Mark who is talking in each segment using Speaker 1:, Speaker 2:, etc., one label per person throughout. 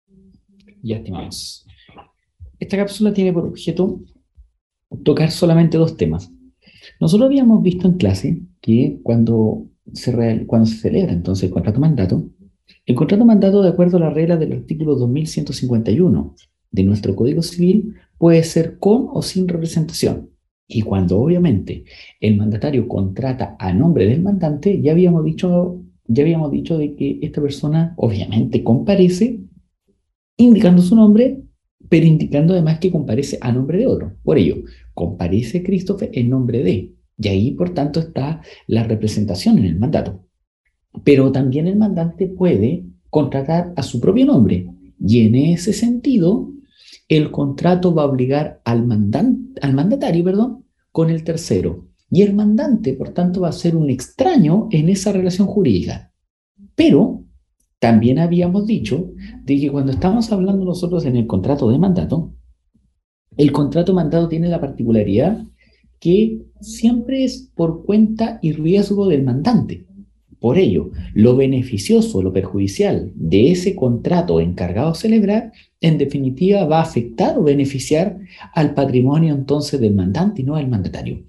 Speaker 1: Ya, estimados. Esta cápsula tiene por objeto tocar solamente dos temas. Nosotros habíamos visto en clase que cuando se celebra entonces el contrato mandato, de acuerdo a la regla del artículo 2151 de nuestro Código Civil, puede ser con o sin representación. Y cuando obviamente el mandatario contrata a nombre del mandante, ya habíamos dicho de que esta persona obviamente comparece indicando su nombre, pero indicando además que comparece a nombre de otro. Por ello, comparece Christopher en nombre de, y ahí por tanto está la representación en el mandato. Pero también el mandante puede contratar a su propio nombre, y en ese sentido, el contrato va a obligar al mandatario, perdón, con el tercero. Y el mandante, por tanto, va a ser un extraño en esa relación jurídica. Pero también habíamos dicho de que cuando estamos hablando nosotros en el contrato de mandato, el contrato de mandato tiene la particularidad que siempre es por cuenta y riesgo del mandante. Por ello, lo beneficioso, lo perjudicial de ese contrato encargado a celebrar, en definitiva va a afectar o beneficiar al patrimonio entonces del mandante y no al mandatario.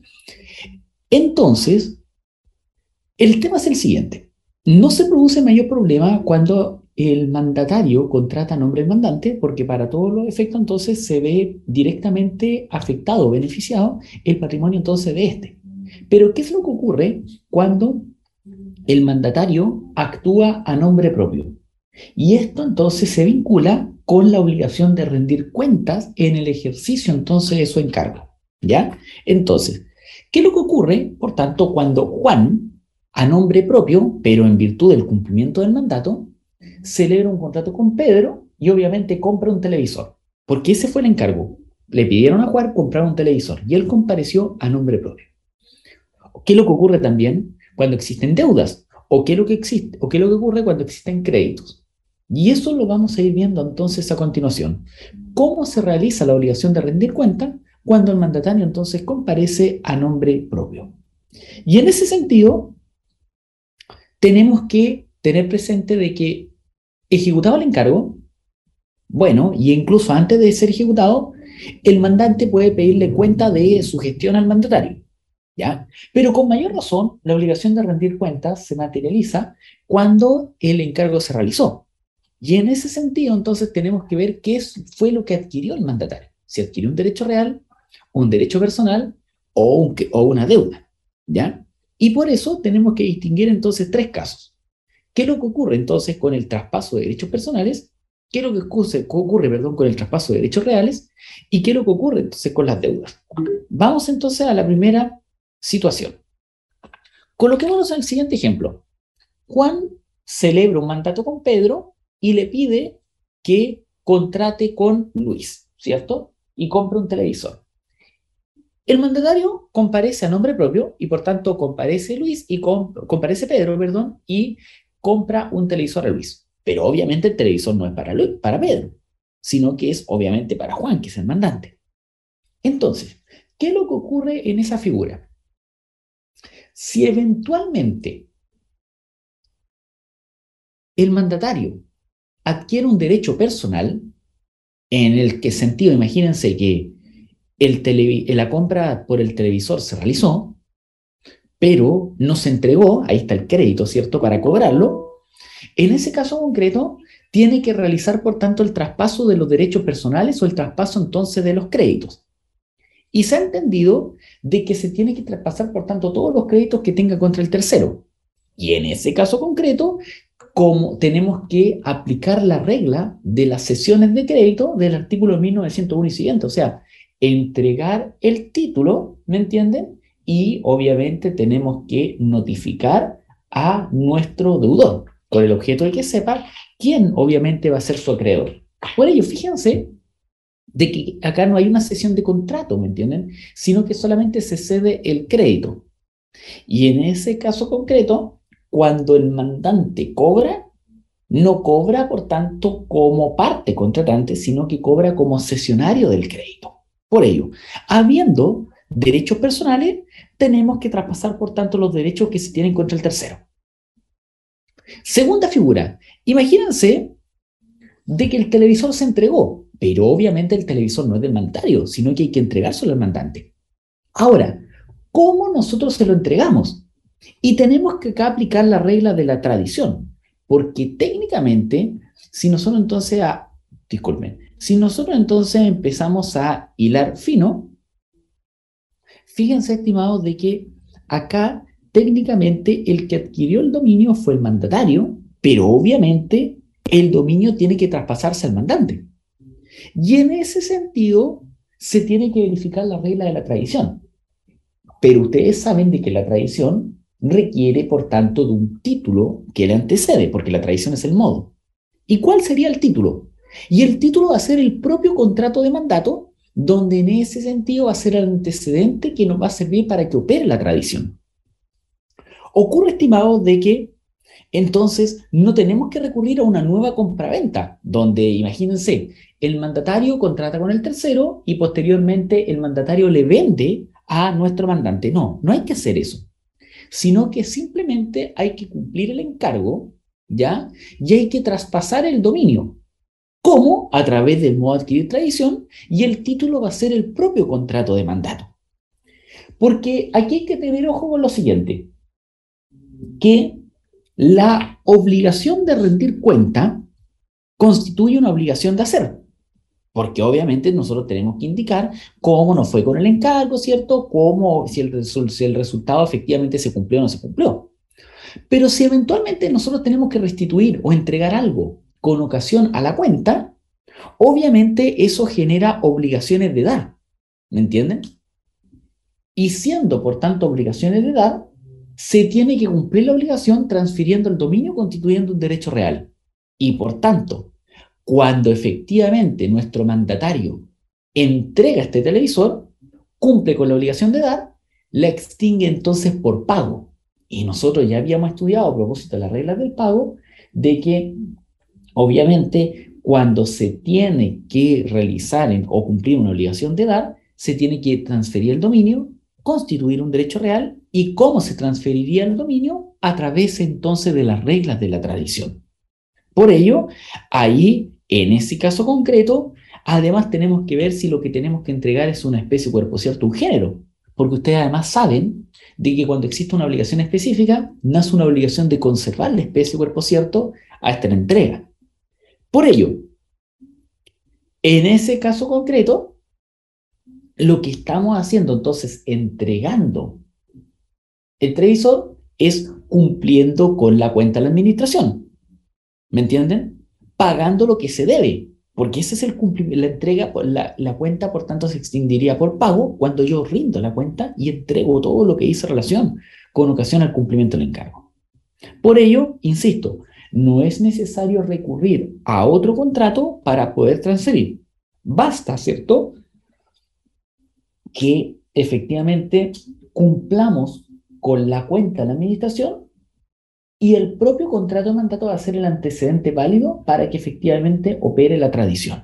Speaker 1: Entonces, el tema es el siguiente. No se produce mayor problema cuando el mandatario contrata a nombre del mandante, porque para todos los efectos entonces se ve directamente afectado o beneficiado el patrimonio entonces de este. Pero ¿qué es lo que ocurre cuando el mandatario actúa a nombre propio? Y esto entonces se vincula con la obligación de rendir cuentas en el ejercicio entonces de su encargo. ¿Ya? Entonces, ¿qué es lo que ocurre, por tanto, cuando Juan, a nombre propio, pero en virtud del cumplimiento del mandato, celebra un contrato con Pedro y obviamente compra un televisor? Porque ese fue el encargo. Le pidieron a Juan comprar un televisor y él compareció a nombre propio. ¿Qué es lo que ocurre también cuando existen deudas? ¿O qué es lo que ocurre cuando existen créditos? Y eso lo vamos a ir viendo entonces a continuación. ¿Cómo se realiza la obligación de rendir cuenta cuando el mandatario entonces comparece a nombre propio? Y en ese sentido, tenemos que tener presente de que ejecutado el encargo, bueno, y incluso antes de ser ejecutado, el mandante puede pedirle cuenta de su gestión al mandatario. ¿Ya? Pero con mayor razón, la obligación de rendir cuentas se materializa cuando el encargo se realizó. Y en ese sentido, entonces, tenemos que ver fue lo que adquirió el mandatario. Si adquirió un derecho real, un derecho personal o una deuda. ¿Ya? Y por eso tenemos que distinguir entonces tres casos. ¿Qué es lo que ocurre entonces con el traspaso de derechos personales? ¿Qué es lo que ocurre, perdón, con el traspaso de derechos reales? ¿Y qué es lo que ocurre entonces con las deudas? Vamos entonces a la primera situación. Coloquémonos en el siguiente ejemplo. Juan celebra un mandato con Pedro y le pide que contrate con Luis, ¿cierto? Y compra un televisor. El mandatario comparece a nombre propio y por tanto comparece Luis y comparece Pedro, perdón, y compra un televisor a Luis. Pero obviamente el televisor no es para Pedro, sino que es obviamente para Juan, que es el mandante. Entonces, ¿qué es lo que ocurre en esa figura? Si eventualmente el mandatario adquiere un derecho personal, en el que sentido, imagínense que la compra por el televisor se realizó, pero no se entregó, ahí está el crédito, ¿cierto?, para cobrarlo. En ese caso concreto, tiene que realizar, por tanto, el traspaso de los derechos personales o el traspaso entonces de los créditos. Y se ha entendido de que se tiene que traspasar, por tanto, todos los créditos que tenga contra el tercero. Y en ese caso concreto, como tenemos que aplicar la regla de las sesiones de crédito del artículo 1901 y siguiente, o sea, entregar el título, ¿me entienden? Y obviamente tenemos que notificar a nuestro deudor, con el objeto de que sepa quién obviamente va a ser su acreedor. Por ello, fíjense de que acá no hay una cesión de contrato, ¿me entienden? Sino que solamente se cede el crédito. Y en ese caso concreto, cuando el mandante cobra, no cobra, por tanto, como parte contratante, sino que cobra como cesionario del crédito. Por ello, habiendo derechos personales, tenemos que traspasar, por tanto, los derechos que se tienen contra el tercero. Segunda figura. Imagínense de que el televisor se entregó, pero obviamente el televisor no es del mandatario, sino que hay que entregárselo al mandante. Ahora, ¿cómo nosotros se lo entregamos? Y tenemos que acá aplicar la regla de la tradición, porque técnicamente, si nosotros entonces, disculpen, si nosotros entonces empezamos a hilar fino, fíjense, estimados, de que acá técnicamente el que adquirió el dominio fue el mandatario, pero obviamente el dominio tiene que traspasarse al mandante. Y en ese sentido se tiene que verificar la regla de la tradición. Pero ustedes saben de que la tradición requiere, por tanto, de un título que le antecede, porque la tradición es el modo. ¿Y cuál sería el título? Y el título va a ser el propio contrato de mandato, donde en ese sentido va a ser el antecedente que nos va a servir para que opere la tradición. Ocurre, estimado, de que entonces no tenemos que recurrir a una nueva compraventa, donde imagínense, el mandatario contrata con el tercero y posteriormente el mandatario le vende a nuestro mandante. No, no hay que hacer eso, sino que simplemente hay que cumplir el encargo, ¿ya? Y hay que traspasar el dominio. ¿Cómo? A través del modo adquirir tradición, y el título va a ser el propio contrato de mandato. Porque aquí hay que tener ojo con lo siguiente, que la obligación de rendir cuenta constituye una obligación de hacer, porque obviamente nosotros tenemos que indicar cómo nos fue con el encargo, ¿cierto? Cómo, si el resultado efectivamente se cumplió o no se cumplió. Pero si eventualmente nosotros tenemos que restituir o entregar algo con ocasión a la cuenta, obviamente eso genera obligaciones de dar, ¿me entienden? Y siendo, por tanto, obligaciones de dar, se tiene que cumplir la obligación transfiriendo el dominio constituyendo un derecho real. Y por tanto, cuando efectivamente nuestro mandatario entrega este televisor, cumple con la obligación de dar, la extingue entonces por pago. Y nosotros ya habíamos estudiado a propósito de las reglas del pago, de que obviamente cuando se tiene que realizar o cumplir una obligación de dar, se tiene que transferir el dominio, constituir un derecho real y cómo se transferiría el dominio a través entonces de las reglas de la tradición. Por ello, ahí, en ese caso concreto, además tenemos que ver si lo que tenemos que entregar es una especie, cuerpo, cierto, un género, porque ustedes además saben de que cuando existe una obligación específica, nace una obligación de conservar la especie, cuerpo, cierto, a esta entrega. Por ello, en ese caso concreto, lo que estamos haciendo entonces, entregando el televisor, es cumpliendo con la cuenta de la administración. ¿Me entienden? Pagando lo que se debe, porque ese es el cumplimiento, la entrega, la cuenta, por tanto, se extinguiría por pago cuando yo rindo la cuenta y entrego todo lo que hice en relación con ocasión al cumplimiento del encargo. Por ello, insisto, no es necesario recurrir a otro contrato para poder transferir. Basta, ¿cierto?, que efectivamente cumplamos con la cuenta de la administración y el propio contrato de mandato va a ser el antecedente válido para que efectivamente opere la tradición.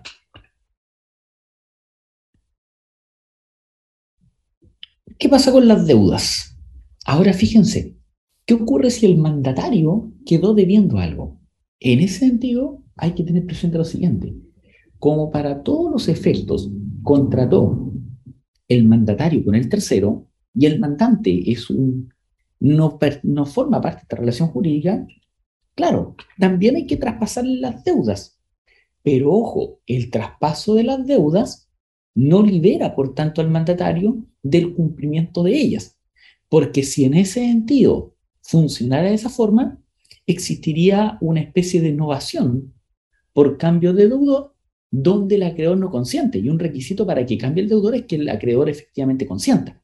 Speaker 1: ¿Qué pasa con las deudas? Ahora fíjense, ¿qué ocurre si el mandatario quedó debiendo algo? En ese sentido, hay que tener presente lo siguiente. Como para todos los efectos contrató el mandatario con el tercero y el mandante no forma parte de esta relación jurídica, claro, también hay que traspasarle las deudas. Pero ojo, el traspaso de las deudas no libera, por tanto, al mandatario del cumplimiento de ellas. Porque si en ese sentido funcionara de esa forma, existiría una especie de innovación por cambio de deudor donde el acreedor no consiente. Y un requisito para que cambie el deudor es que el acreedor efectivamente consienta.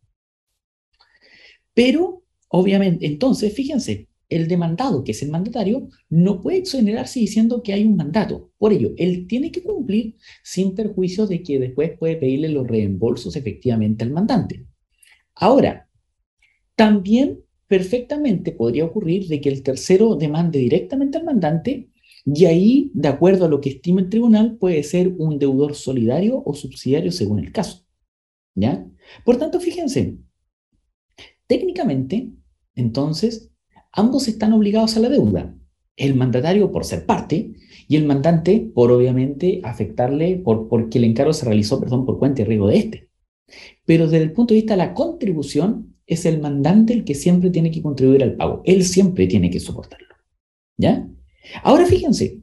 Speaker 1: Pero, obviamente, entonces, fíjense, el demandado, que es el mandatario, no puede exonerarse diciendo que hay un mandato. Por ello, él tiene que cumplir sin perjuicio de que después puede pedirle los reembolsos efectivamente al mandante. Ahora, también perfectamente podría ocurrir de que el tercero demande directamente al mandante y ahí, de acuerdo a lo que estima el tribunal, puede ser un deudor solidario o subsidiario según el caso. ¿Ya? Por tanto, fíjense, técnicamente, entonces, ambos están obligados a la deuda. El mandatario por ser parte y el mandante por obviamente afectarle, porque el encargo se realizó, perdón, por cuenta y riesgo de este. Pero desde el punto de vista de la contribución, es el mandante el que siempre tiene que contribuir al pago. Él siempre tiene que soportarlo. ¿Ya? Ahora fíjense,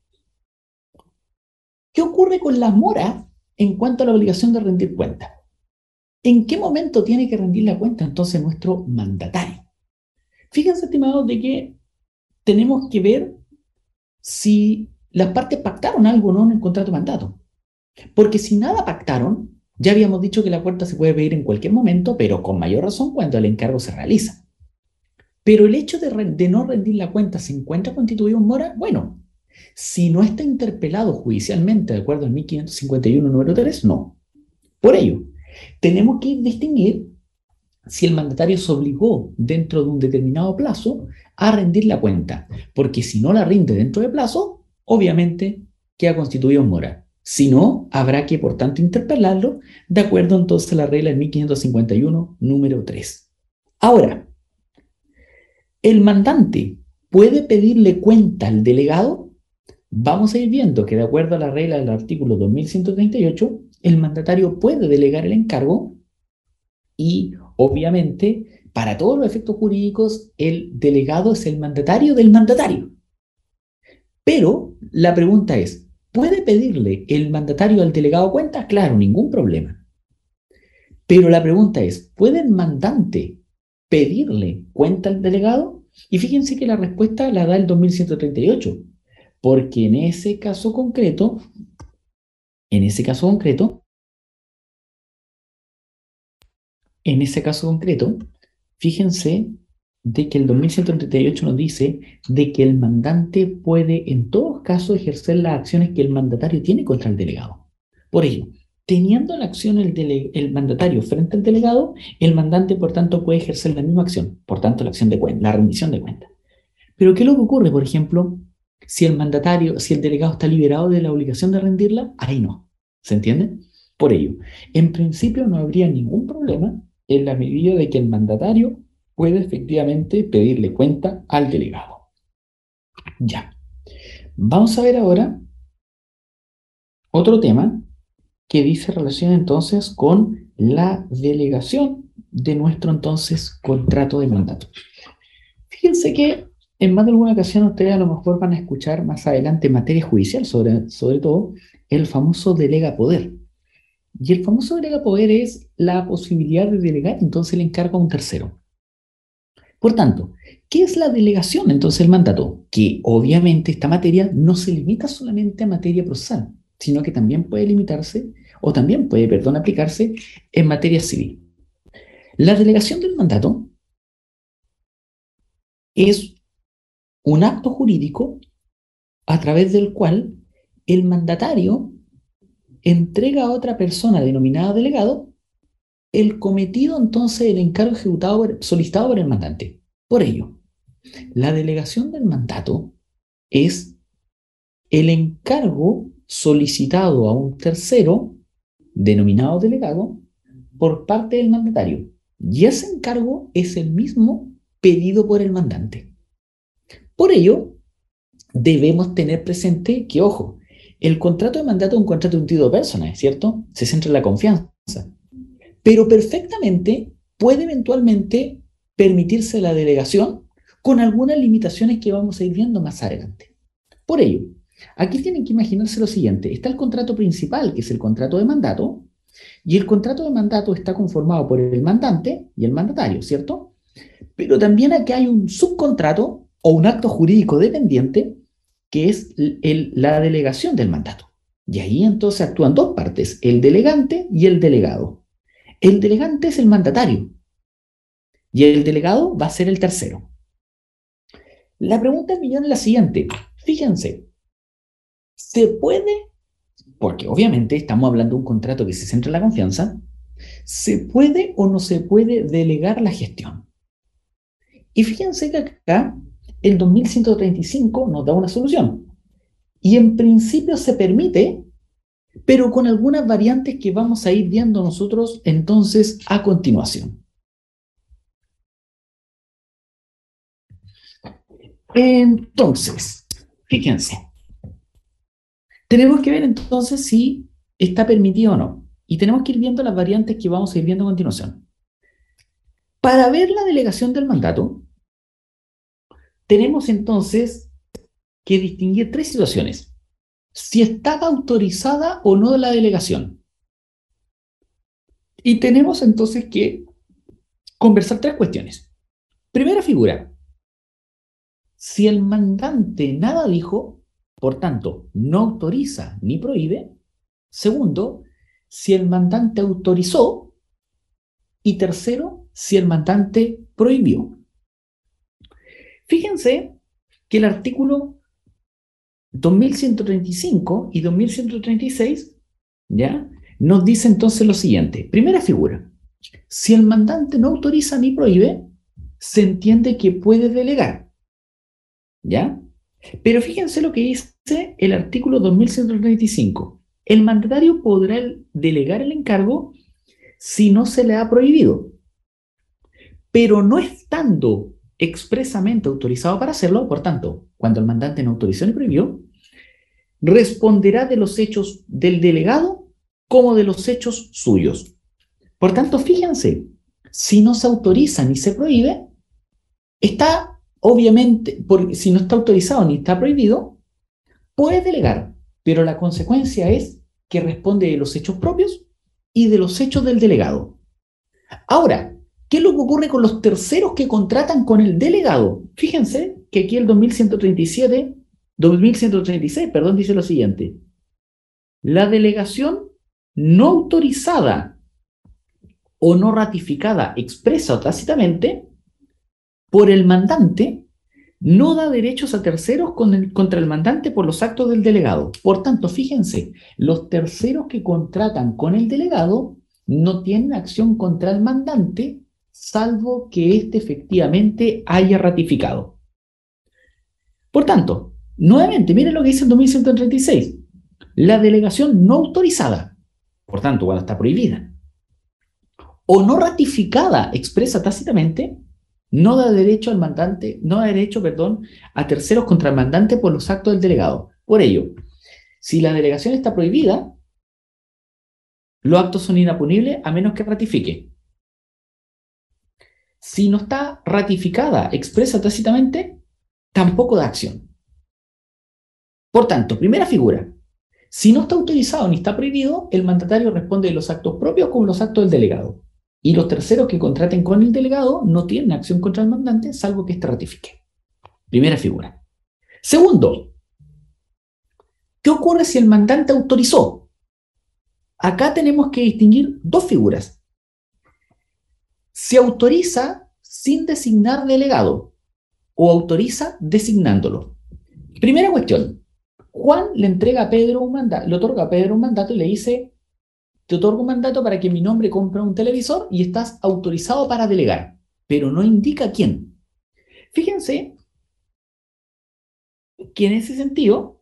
Speaker 1: ¿qué ocurre con la mora en cuanto a la obligación de rendir cuenta? ¿En qué momento tiene que rendir la cuenta entonces nuestro mandatario? Fíjense, estimados, de que tenemos que ver si las partes pactaron algo o no en el contrato de mandato. Porque si nada pactaron, ya habíamos dicho que la cuenta se puede pedir en cualquier momento, pero con mayor razón cuando el encargo se realiza. Pero el hecho de no rendir la cuenta se encuentra constituido en mora, bueno, si no está interpelado judicialmente de acuerdo al 1551 número 3, no. Por ello, tenemos que distinguir si el mandatario se obligó dentro de un determinado plazo a rendir la cuenta, porque si no la rinde dentro de plazo, obviamente queda constituido en mora. Si no, habrá que, por tanto, interpelarlo de acuerdo entonces a la regla del 1551, número 3. Ahora, ¿el mandante puede pedirle cuenta al delegado? Vamos a ir viendo que de acuerdo a la regla del artículo 2138, el mandatario puede delegar el encargo y obviamente para todos los efectos jurídicos el delegado es el mandatario del mandatario. Pero la pregunta es, ¿puede pedirle el mandatario al delegado cuenta? Claro, ningún problema. Pero la pregunta es, ¿puede el mandante pedirle cuenta al delegado? Y fíjense que la respuesta la da el 2138, porque en ese caso concreto, En ese caso concreto, fíjense de que el 2138 nos dice de que el mandante puede en todos casos ejercer las acciones que el mandatario tiene contra el delegado. Por ello, teniendo la acción el mandatario frente al delegado, el mandante por tanto puede ejercer la misma acción, por tanto la acción de cuenta, la rendición de cuenta. Pero ¿qué es lo que ocurre, por ejemplo, si el delegado está liberado de la obligación de rendirla? Ahí no. ¿Se entiende? Por ello, en principio no habría ningún problema en la medida de que el mandatario puede efectivamente pedirle cuenta al delegado. Ya. Vamos a ver ahora otro tema que dice relación entonces con la delegación de nuestro entonces contrato de mandato. Fíjense que en más de alguna ocasión ustedes a lo mejor van a escuchar más adelante en materia judicial, sobre todo, el famoso delega poder. Y el famoso delega poder es la posibilidad de delegar entonces el encargo a un tercero. Por tanto, ¿qué es la delegación entonces el mandato? Que obviamente esta materia no se limita solamente a materia procesal, sino que también puede limitarse, o también puede, perdón, aplicarse en materia civil. La delegación del mandato es un acto jurídico a través del cual el mandatario entrega a otra persona denominada delegado el cometido entonces del encargo solicitado por el mandante. Por ello, la delegación del mandato es el encargo solicitado a un tercero denominado delegado por parte del mandatario. Y ese encargo es el mismo pedido por el mandante. Por ello, debemos tener presente que, ojo, el contrato de mandato es un contrato de un título personal, ¿cierto? Se centra en la confianza. Pero perfectamente puede eventualmente permitirse la delegación con algunas limitaciones que vamos a ir viendo más adelante. Por ello, aquí tienen que imaginarse lo siguiente. Está el contrato principal, que es el contrato de mandato, y el contrato de mandato está conformado por el mandante y el mandatario, ¿cierto? Pero también aquí hay un subcontrato o un acto jurídico dependiente que es la delegación del mandato. Y ahí entonces actúan dos partes, el delegante y el delegado. El delegante es el mandatario y el delegado va a ser el tercero. La pregunta del millón es la siguiente. Fíjense, ¿se puede, porque obviamente estamos hablando de un contrato que se centra en la confianza, ¿se puede o no se puede delegar la gestión? Y fíjense que acá el 2135 nos da una solución. Y en principio se permite, pero con algunas variantes que vamos a ir viendo nosotros entonces a continuación. Entonces, fíjense, Tenemos que ver entonces si está permitido o no. Y tenemos que ir viendo las variantes que vamos a ir viendo a continuación. Para ver la delegación del mandato, tenemos entonces que distinguir tres situaciones. Si estaba autorizada o no la delegación. Y tenemos entonces que conversar tres cuestiones. Primera figura, si el mandante nada dijo, por tanto, no autoriza ni prohíbe. Segundo, si el mandante autorizó. Y tercero, si el mandante prohibió. Fíjense que el artículo 2135 y 2136, ¿ya?, nos dice entonces lo siguiente. Primera figura, si el mandante no autoriza ni prohíbe, se entiende que puede delegar, ¿ya? Pero fíjense lo que dice el artículo 2135. El mandatario podrá delegar el encargo si no se le ha prohibido, pero no estando expresamente autorizado para hacerlo. Por tanto, cuando el mandante no autorizó ni prohibió, responderá de los hechos del delegado como de los hechos suyos. Por tanto, fíjense, si no se autoriza ni se prohíbe, está obviamente, si no está autorizado ni está prohibido, puede delegar, pero la consecuencia es que responde de los hechos propios y de los hechos del delegado. Ahora, ¿qué es lo que ocurre con los terceros que contratan con el delegado? Fíjense que aquí el 2136, perdón, dice lo siguiente. La delegación no autorizada o no ratificada expresa o tácitamente por el mandante no da derechos a terceros contra el mandante por los actos del delegado. Por tanto, fíjense, los terceros que contratan con el delegado no tienen acción contra el mandante, salvo que éste efectivamente haya ratificado. Por tanto, nuevamente, miren lo que dice el 2136. La delegación no autorizada, por tanto, cuando está prohibida, o no ratificada expresa tácitamente, no da derecho al mandante, no da derecho, perdón, a terceros contra el mandante por los actos del delegado. Por ello, si la delegación está prohibida, los actos son inapunibles a menos que ratifique. Si no está ratificada expresa tácitamente, tampoco da acción. Por tanto, primera figura, si no está autorizado ni está prohibido, el mandatario responde de los actos propios como los actos del delegado. Y los terceros que contraten con el delegado no tienen acción contra el mandante, salvo que éste ratifique. Primera figura. Segundo, ¿qué ocurre si el mandante autorizó? Acá tenemos que distinguir dos figuras. Se autoriza sin designar delegado o autoriza designándolo. Primera cuestión. Juan le entrega a Pedro un mandato, le otorga a Pedro un mandato y le dice: te otorgo un mandato para que en mi nombre compre un televisor y estás autorizado para delegar, pero no indica quién. Fíjense que en ese sentido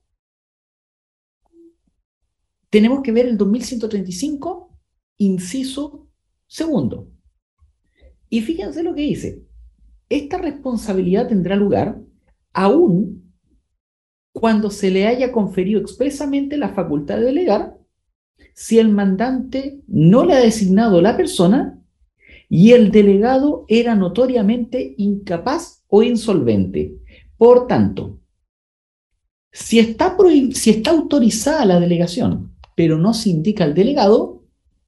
Speaker 1: tenemos que ver el 2135, inciso segundo. Y fíjense lo que dice. Esta responsabilidad tendrá lugar aún cuando se le haya conferido expresamente la facultad de delegar, si el mandante no le ha designado la persona y el delegado era notoriamente incapaz o insolvente. Por tanto, si está autorizada la delegación, pero no se indica el delegado,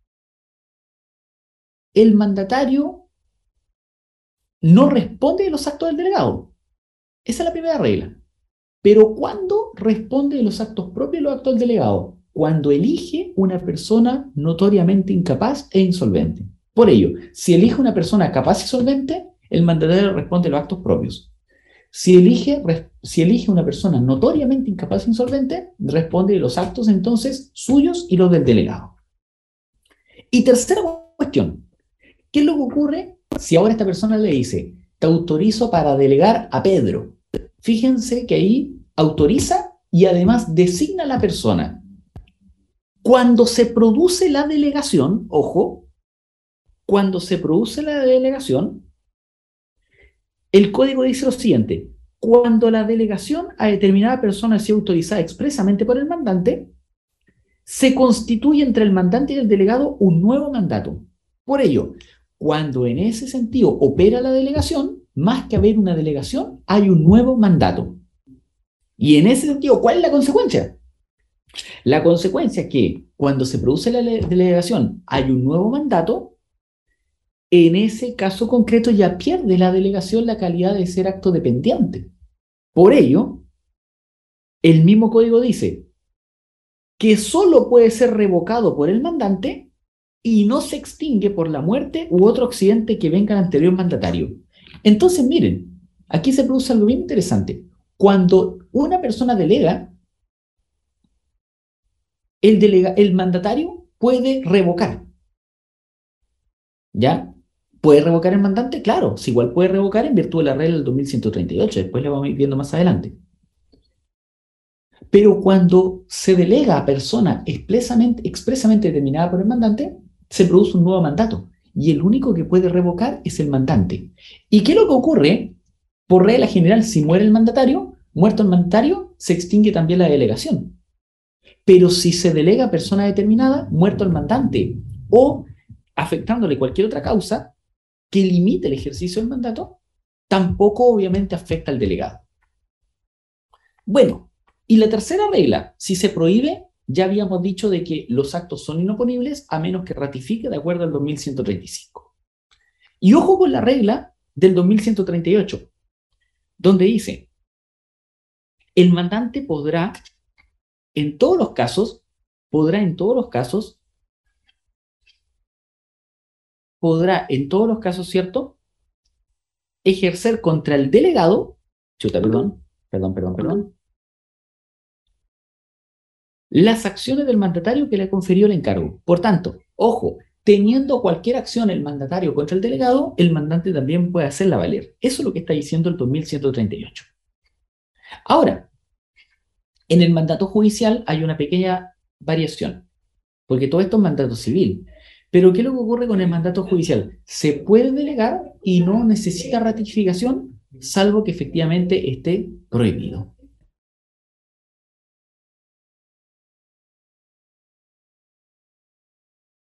Speaker 1: el mandatario no responde de los actos del delegado. Esa es la primera regla. Pero ¿cuándo responde de los actos propios y los actos del delegado? Cuando elige una persona notoriamente incapaz e insolvente. Por ello, si elige una persona capaz y solvente, el mandatario responde de los actos propios. Si elige una persona notoriamente incapaz e insolvente, responde de los actos entonces suyos y los del delegado. Y tercera cuestión, ¿qué es lo que ocurre si ahora esta persona le dice: te autorizo para delegar a Pedro? Fíjense que ahí autoriza y además designa a la persona. Cuando se produce la delegación, ojo, cuando se produce la delegación, el código dice lo siguiente: cuando la delegación a determinada persona sea autorizada expresamente por el mandante, se constituye entre el mandante y el delegado un nuevo mandato. Por ello, cuando en ese sentido opera la delegación, más que haber una delegación, hay un nuevo mandato. Y en ese sentido, ¿cuál es la consecuencia? La consecuencia es que cuando se produce la delegación hay un nuevo mandato, en ese caso concreto ya pierde la delegación la calidad de ser acto dependiente. Por ello, el mismo código dice que solo puede ser revocado por el mandante y no se extingue por la muerte u otro accidente que venga al anterior mandatario. Entonces, miren, aquí se produce algo bien interesante. Cuando una persona delega, el mandatario puede revocar, ¿ya? ¿Puede revocar el mandante? Claro, si igual puede revocar en virtud de la regla del 2138, después lo vamos a ir viendo más adelante. Pero cuando se delega a persona expresamente determinada por el mandante, se produce un nuevo mandato. Y el único que puede revocar es el mandante. ¿Y qué es lo que ocurre? Por regla general, si muere el mandatario, muerto el mandatario, se extingue también la delegación. Pero si se delega a persona determinada, muerto el mandante, o afectándole cualquier otra causa que limite el ejercicio del mandato, tampoco obviamente afecta al delegado. Bueno, y la tercera regla, si se prohíbe, ya habíamos dicho de que los actos son inoponibles a menos que ratifique de acuerdo al 2135. Y ojo con la regla del 2138, donde dice, el mandante podrá, en todos los casos, ¿cierto? Ejercer contra el delegado, las acciones del mandatario que le confirió el encargo. Por tanto, ojo, teniendo cualquier acción el mandatario contra el delegado, el mandante también puede hacerla valer. Eso es lo que está diciendo el 2138. Ahora, en el mandato judicial hay una pequeña variación, porque todo esto es mandato civil. Pero ¿qué es lo que ocurre con el mandato judicial? Se puede delegar y no necesita ratificación, salvo que efectivamente esté prohibido.